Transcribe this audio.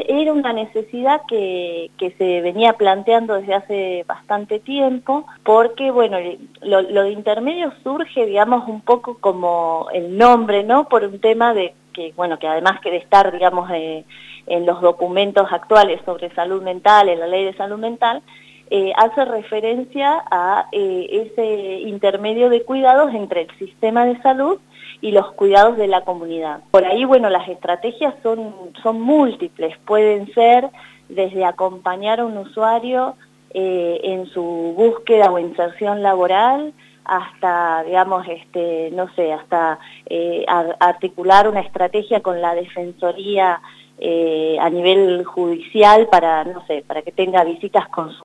era una necesidad que se venía planteando desde hace bastante tiempo, porque, bueno, lo de intermedio surge, digamos, un poco como el nombre, ¿no? Por un tema de que, bueno, que además que de estar, digamos, en los documentos actuales sobre salud mental, en la ley de salud mental, hace referencia a ese intermedio de cuidados entre el sistema de salud y los cuidados de la comunidad. Por ahí, bueno, las estrategias son múltiples, pueden ser desde acompañar a un usuario en su búsqueda o inserción laboral, hasta, digamos, no sé, hasta articular una estrategia con la Defensoría a nivel judicial para, no sé, para que tenga visitas con